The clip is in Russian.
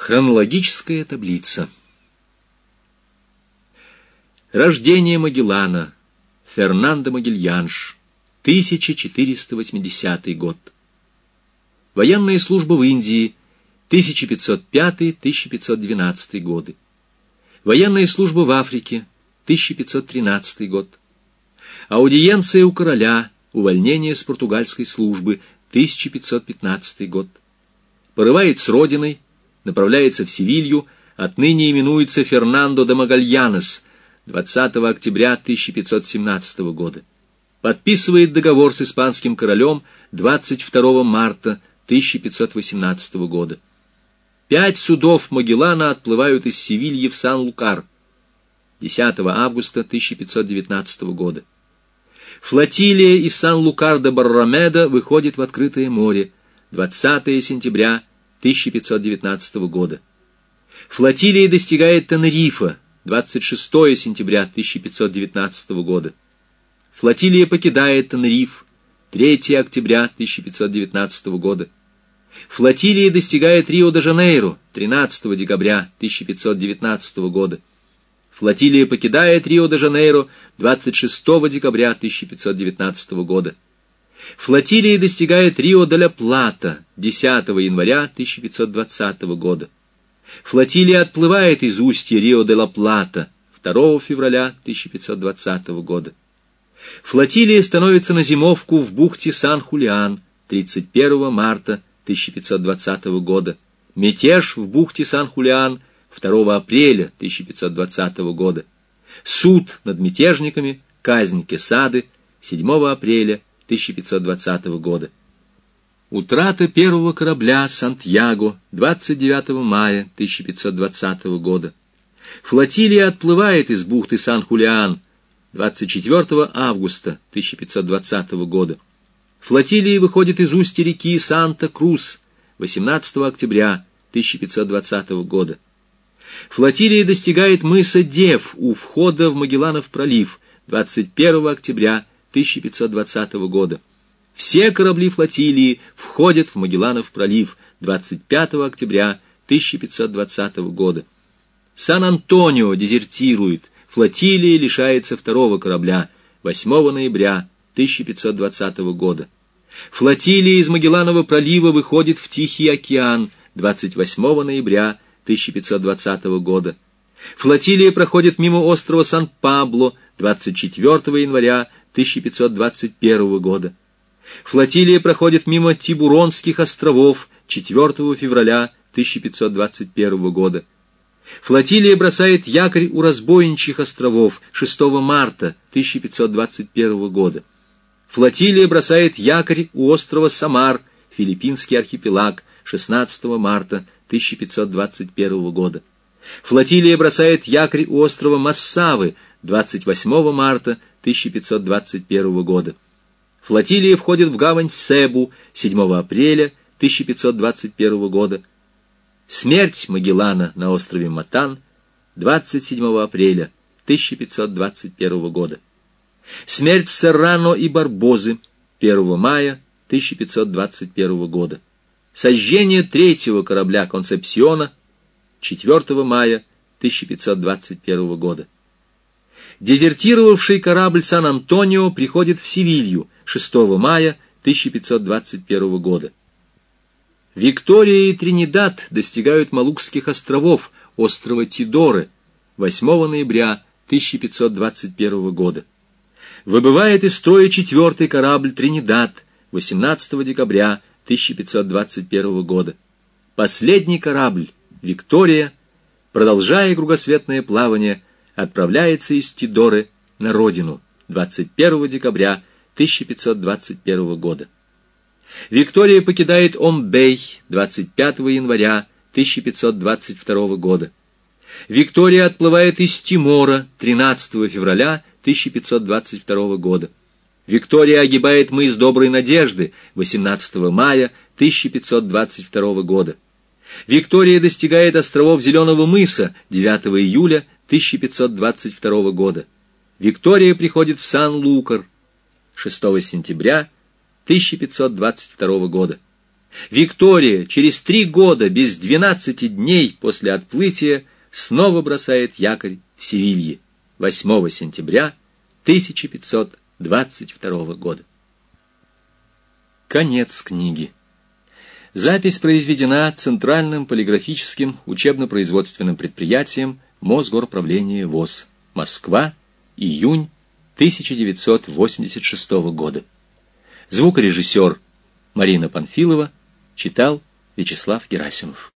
Хронологическая таблица. Рождение Магеллана. Фернандо Магельянш. 1480 год. Военная служба в Индии. 1505-1512 годы. Военная служба в Африке. 1513 год. Аудиенция у короля. Увольнение с португальской службы. 1515 год. Порывает с родиной. Направляется в Севилью, отныне именуется Фернандо де Магальянес, 20 октября 1517 года. Подписывает договор с испанским королем 22 марта 1518 года. 5 судов Магеллана отплывают из Севильи в Сан-Лукар 10 августа 1519 года. Флотилия из Сан-Лукар де Баррамеда выходит в открытое море 20 сентября 1519 года. Флотилия достигает Тенерифа 26 сентября 1519 года. Флотилия покидает Тенериф 3 октября 1519 года. Флотилия достигает Рио-де-Жанейро 13 декабря 1519 года. Флотилия покидает Рио-де-Жанейро 26 декабря 1519 года. Флотилия достигает Рио-де-ля-Плата 10 января 1520 года. Флотилия отплывает из устья Рио-де-ла-Плата 2 февраля 1520 года. Флотилия становится на зимовку в бухте Сан-Хулиан 31 марта 1520 года. Мятеж в бухте Сан-Хулиан 2 апреля 1520 года. Суд над мятежниками, казнь Кесады 7 апреля 1520 года. Утрата первого корабля «Сантьяго» 29 мая 1520 года. Флотилия отплывает из бухты Сан-Хулиан 24 августа 1520 года. Флотилия выходит из устья реки Санта-Крус 18 октября 1520 года. Флотилия достигает мыса Дев у входа в Магелланов пролив 21 октября 1520 года. Все корабли флотилии входят в Магелланов пролив 25 октября 1520 года. Сан-Антонио дезертирует, флотилия лишается второго корабля 8 ноября 1520 года. Флотилия из Магелланова пролива выходит в Тихий океан 28 ноября 1520 года. Флотилия проходит мимо острова Сан-Пабло 24 января 1521 года. Флотилия проходит мимо Тибуронских островов 4 февраля 1521 года. Флотилия бросает якорь у Разбойничьих островов 6 марта 1521 года. Флотилия бросает якорь у острова Самар, Филиппинский архипелаг, 16 марта 1521 года. Флотилия бросает якорь у острова Массавы 28 марта 1521 года. Флотилия входит в гавань Себу 7 апреля 1521 года. Смерть Магеллана на острове Матан 27 апреля 1521 года. Смерть Серрано и Барбозы 1 мая 1521 года. Сожжение третьего корабля Концепсиона 4 мая 1521 года. Дезертировавший корабль Сан-Антонио приходит в Севилью 6 мая 1521 года. Виктория и Тринидад достигают Малукских островов, острова Тидоры, 8 ноября 1521 года. Выбывает из строя 4-й корабль Тринидад 18 декабря 1521 года. Последний корабль, Виктория, продолжая кругосветное плавание, отправляется из Тидоры на родину 21 декабря 1521 года. Виктория покидает Омбей 25 января 1522 года. Виктория отплывает из Тимора 13 февраля 1522 года. Виктория огибает мыс Доброй Надежды 18 мая 1522 года. Виктория достигает островов Зеленого мыса 9 июля 1522 года. Виктория приходит в Сан-Лукар 6 сентября 1522 года. Виктория через 3 года, без 12 дней после отплытия, снова бросает якорь в Севилье 8 сентября 1522 года. Конец книги. Запись произведена Центральным полиграфическим учебно-производственным предприятием Мосгорправления ВОС. Москва, июнь 1986 года. Звукорежиссер Марина Панфилова, читал Вячеслав Герасимов.